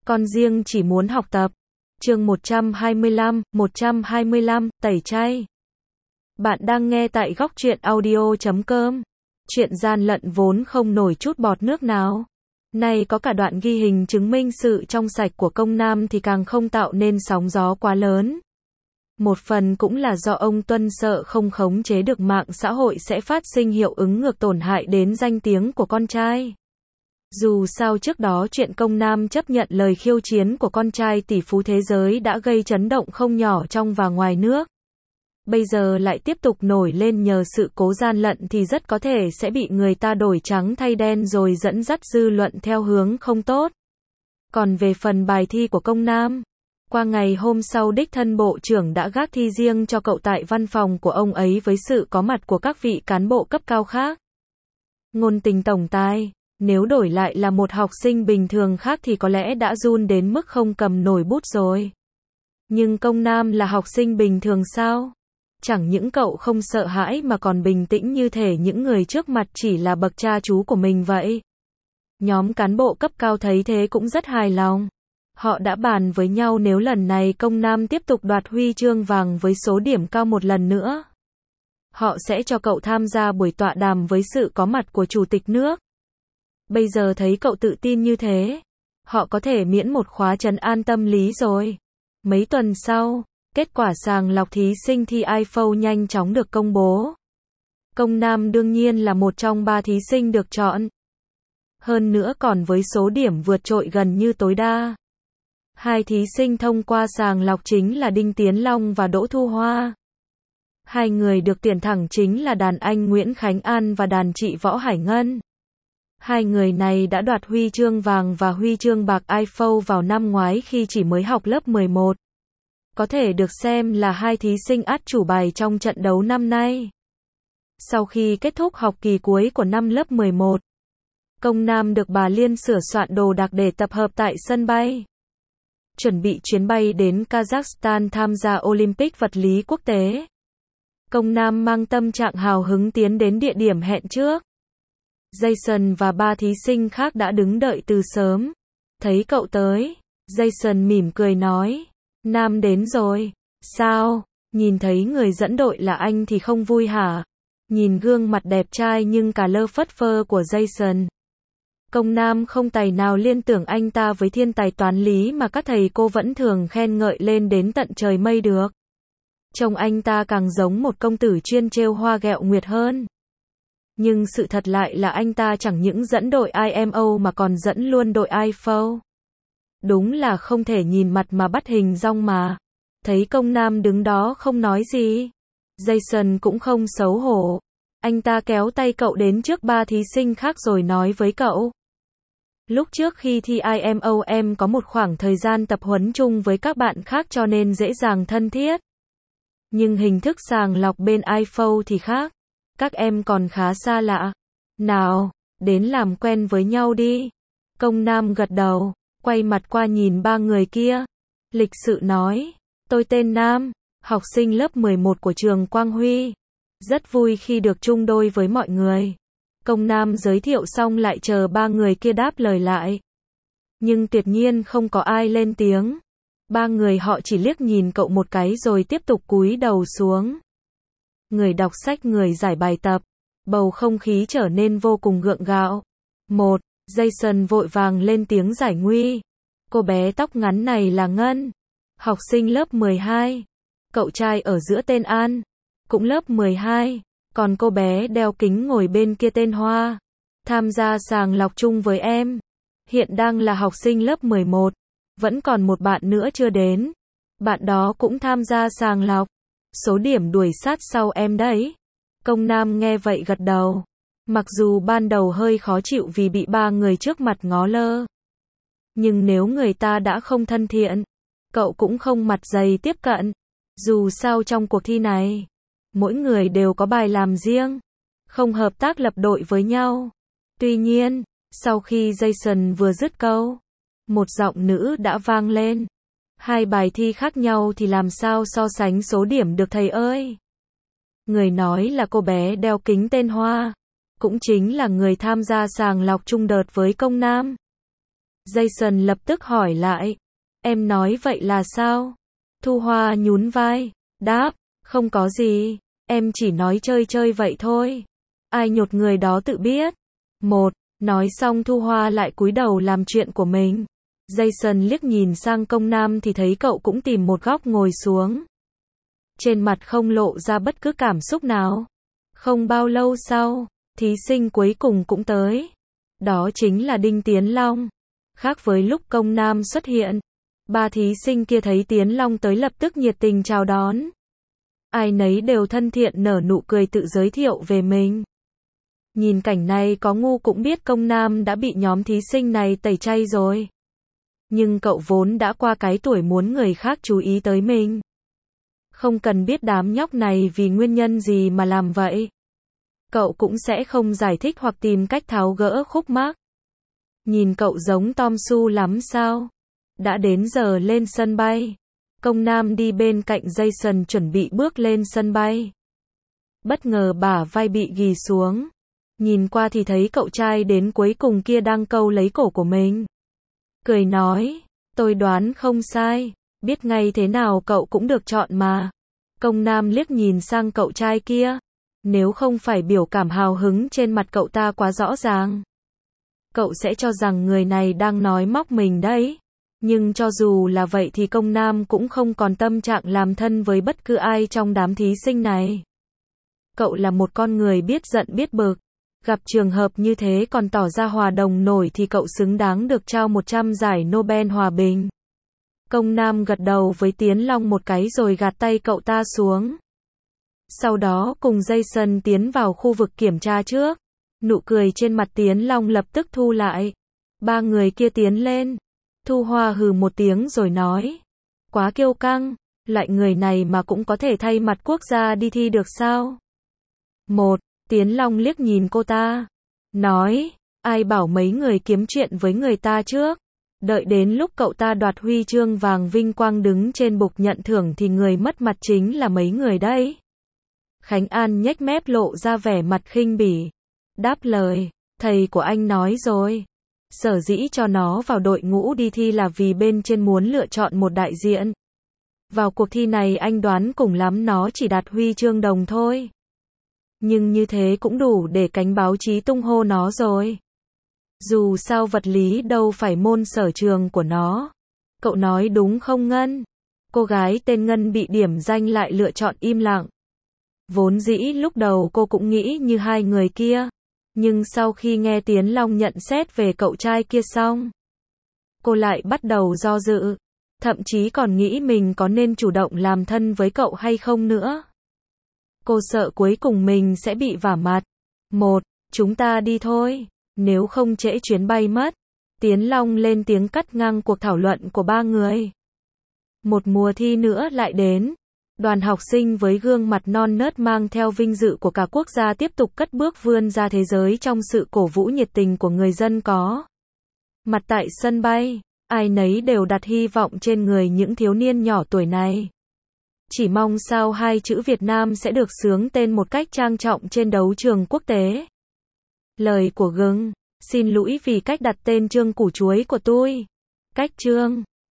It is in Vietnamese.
Con riêng chỉ muốn học tập. Chương 125, tẩy chay. Bạn đang nghe tại góc truyện audio.com. Chuyện gian lận vốn không nổi chút bọt nước nào. Nay có cả đoạn ghi hình chứng minh sự trong sạch của công nam thì càng không tạo nên sóng gió quá lớn. Một phần cũng là do ông Tuân sợ không khống chế được mạng xã hội sẽ phát sinh hiệu ứng ngược tổn hại đến danh tiếng của con trai. Dù sao trước đó chuyện công nam chấp nhận lời khiêu chiến của con trai tỷ phú thế giới đã gây chấn động không nhỏ trong và ngoài nước. Bây giờ lại tiếp tục nổi lên nhờ sự cố gian lận thì rất có thể sẽ bị người ta đổi trắng thay đen rồi dẫn dắt dư luận theo hướng không tốt. Còn về phần bài thi của công nam, qua ngày hôm sau đích thân bộ trưởng đã gác thi riêng cho cậu tại văn phòng của ông ấy với sự có mặt của các vị cán bộ cấp cao khác. Ngôn tình tổng tài, nếu đổi lại là một học sinh bình thường khác thì có lẽ đã run đến mức không cầm nổi bút rồi. Nhưng công nam là học sinh bình thường sao? Chẳng những cậu không sợ hãi mà còn bình tĩnh như thể những người trước mặt chỉ là bậc cha chú của mình vậy. Nhóm cán bộ cấp cao thấy thế cũng rất hài lòng. Họ đã bàn với nhau nếu lần này công nam tiếp tục đoạt huy chương vàng với số điểm cao một lần nữa, họ sẽ cho cậu tham gia buổi tọa đàm với sự có mặt của chủ tịch nước. Bây giờ thấy cậu tự tin như thế, họ có thể miễn một khóa trấn an tâm lý rồi. Mấy tuần sau, kết quả sàng lọc thí sinh thi IELTS nhanh chóng được công bố. Công nam đương nhiên là một trong 3 thí sinh được chọn. Hơn nữa còn với số điểm vượt trội gần như tối đa. 2 thí sinh thông qua sàng lọc chính là Đinh Tiến Long và Đỗ Thu Hoa. 2 người được tuyển thẳng chính là đàn anh Nguyễn Khánh An và đàn chị Võ Hải Ngân. 2 người này đã đoạt huy chương vàng và huy chương bạc IELTS vào năm ngoái khi chỉ mới học lớp 11. Có thể được xem là 2 thí sinh át chủ bài trong trận đấu năm nay. Sau khi kết thúc học kỳ cuối của năm lớp 11, công nam được bà Liên sửa soạn đồ đạc để tập hợp tại sân bay. Chuẩn bị chuyến bay đến Kazakhstan tham gia Olympic vật lý quốc tế. Công nam mang tâm trạng hào hứng tiến đến địa điểm hẹn trước. Jason và 3 thí sinh khác đã đứng đợi từ sớm. Thấy cậu tới, Jason mỉm cười nói, Nam đến rồi. Sao? Nhìn thấy người dẫn đội là anh thì không vui hả? Nhìn gương mặt đẹp trai nhưng cả lơ phất phơ của Jason, công nam không tài nào liên tưởng anh ta với thiên tài toán lý mà các thầy cô vẫn thường khen ngợi lên đến tận trời mây được. Trông anh ta càng giống một công tử chuyên trêu hoa ghẹo nguyệt hơn. Nhưng sự thật lại là anh ta chẳng những dẫn đội IMO mà còn dẫn luôn đội IELTS. Đúng là không thể nhìn mặt mà bắt hình dong mà. Thấy công nam đứng đó không nói gì, Jason cũng không xấu hổ. Anh ta kéo tay cậu đến trước 3 thí sinh khác rồi nói với cậu. Lúc trước khi thi IMO em có một khoảng thời gian tập huấn chung với các bạn khác cho nên dễ dàng thân thiết. Nhưng hình thức sàng lọc bên IELTS thì khác. Các em còn khá xa lạ. Nào, đến làm quen với nhau đi. Công nam gật đầu, quay mặt qua nhìn 3 người kia. Lịch sự nói, tôi tên Nam, học sinh lớp 11 của trường Quang Huy. Rất vui khi được chung đôi với mọi người. Công nam giới thiệu xong lại chờ 3 người kia đáp lời lại. Nhưng tuyệt nhiên không có ai lên tiếng. 3 người họ chỉ liếc nhìn cậu một cái rồi tiếp tục cúi đầu xuống. Người đọc sách người giải bài tập. Bầu không khí trở nên vô cùng gượng gạo. Jason vội vàng lên tiếng giải nguy. Cô bé tóc ngắn này là Ngân, học sinh lớp 12. Cậu trai ở giữa tên An, cũng lớp 12. Còn cô bé đeo kính ngồi bên kia tên Hoa, tham gia sàng lọc chung với em. Hiện đang là học sinh lớp 11. Vẫn còn một bạn nữa chưa đến. Bạn đó cũng tham gia sàng lọc. Số điểm đuổi sát sau em đấy. Công nam nghe vậy gật đầu. Mặc dù ban đầu hơi khó chịu vì bị 3 người trước mặt ngó lơ. Nhưng nếu người ta đã không thân thiện, cậu cũng không mặt dày tiếp cận. Dù sao trong cuộc thi này, mỗi người đều có bài làm riêng, không hợp tác lập đội với nhau. Tuy nhiên, sau khi Jason vừa dứt câu, một giọng nữ đã vang lên. 2 bài thi khác nhau thì làm sao so sánh số điểm được thầy ơi? Người nói là cô bé đeo kính tên Hoa, cũng chính là người tham gia sàng lọc chung đợt với công nam. Jason lập tức hỏi lại. Em nói vậy là sao? Thu Hoa nhún vai, đáp, không có gì, em chỉ nói chơi chơi vậy thôi. Ai nhột người đó tự biết. Nói xong Thu Hoa lại cúi đầu làm chuyện của mình. Jason liếc nhìn sang Công Nam thì thấy cậu cũng tìm một góc ngồi xuống. Trên mặt không lộ ra bất cứ cảm xúc nào. Không bao lâu sau, thí sinh cuối cùng cũng tới. Đó chính là Đinh Tiến Long. Khác với lúc Công Nam xuất hiện, ba thí sinh kia thấy Tiến Long tới lập tức nhiệt tình chào đón. Ai nấy đều thân thiện nở nụ cười tự giới thiệu về mình. Nhìn cảnh này có ngu cũng biết Công Nam đã bị nhóm thí sinh này tẩy chay rồi. Nhưng cậu vốn đã qua cái tuổi muốn người khác chú ý tới mình. Không cần biết đám nhóc này vì nguyên nhân gì mà làm vậy. Cậu cũng sẽ không giải thích hoặc tìm cách tháo gỡ khúc mắc. Nhìn cậu giống Tom Su lắm sao? Đã đến giờ lên sân bay. Công Nam đi bên cạnh Jason chuẩn bị bước lên sân bay. Bất ngờ bả vai bị ghì xuống. Nhìn qua thì thấy cậu trai đến cuối cùng kia đang câu lấy cổ của mình. Cười nói, tôi đoán không sai, biết ngay thế nào cậu cũng được chọn mà. Công Nam liếc nhìn sang cậu trai kia. Nếu không phải biểu cảm hào hứng trên mặt cậu ta quá rõ ràng, cậu sẽ cho rằng người này đang nói móc mình đấy. Nhưng cho dù là vậy thì Công Nam cũng không còn tâm trạng làm thân với bất cứ ai trong đám thí sinh này. Cậu là một con người biết giận biết bực. Gặp trường hợp như thế còn tỏ ra hòa đồng nổi thì cậu xứng đáng được trao 100 giải Nobel Hòa Bình. Công Nam gật đầu với Tiến Long một cái rồi gạt tay cậu ta xuống. Sau đó cùng Jason tiến vào khu vực kiểm tra trước. Nụ cười trên mặt Tiến Long lập tức thu lại. Ba người kia tiến lên. Thu Hoa hừ một tiếng rồi nói. Quá kiêu căng, loại người này mà cũng có thể thay mặt quốc gia đi thi được sao? Tiến Long liếc nhìn cô ta. Nói, ai bảo mấy người kiếm chuyện với người ta trước. Đợi đến lúc cậu ta đoạt huy chương vàng vinh quang đứng trên bục nhận thưởng thì người mất mặt chính là mấy người đấy. Khánh An nhếch mép lộ ra vẻ mặt khinh bỉ. Đáp lời, thầy của anh nói rồi. Sở dĩ cho nó vào đội ngũ đi thi là vì bên trên muốn lựa chọn một đại diện. Vào cuộc thi này anh đoán cùng lắm nó chỉ đạt huy chương đồng thôi. Nhưng như thế cũng đủ để cánh báo chí tung hô nó rồi. Dù sao vật lý đâu phải môn sở trường của nó. Cậu nói đúng không Ngân? Cô gái tên Ngân bị điểm danh lại lựa chọn im lặng. Vốn dĩ lúc đầu cô cũng nghĩ như hai người kia. Nhưng sau khi nghe Tiến Long nhận xét về cậu trai kia xong, cô lại bắt đầu do dự. Thậm chí còn nghĩ mình có nên chủ động làm thân với cậu hay không nữa. Cô sợ cuối cùng mình sẽ bị vả mặt. Chúng ta đi thôi. Nếu không trễ chuyến bay mất. Tiến Long lên tiếng cắt ngang cuộc thảo luận của ba người. Một mùa thi nữa lại đến. Đoàn học sinh với gương mặt non nớt mang theo vinh dự của cả quốc gia tiếp tục cất bước vươn ra thế giới trong sự cổ vũ nhiệt tình của người dân có mặt tại sân bay. Ai nấy đều đặt hy vọng trên người những thiếu niên nhỏ tuổi này. Chỉ mong sao hai chữ Việt Nam sẽ được xướng tên một cách trang trọng trên đấu trường quốc tế. Lời của Gừng. Xin lỗi vì cách đặt tên Trương Củ Chuối của tôi. Cách Trương.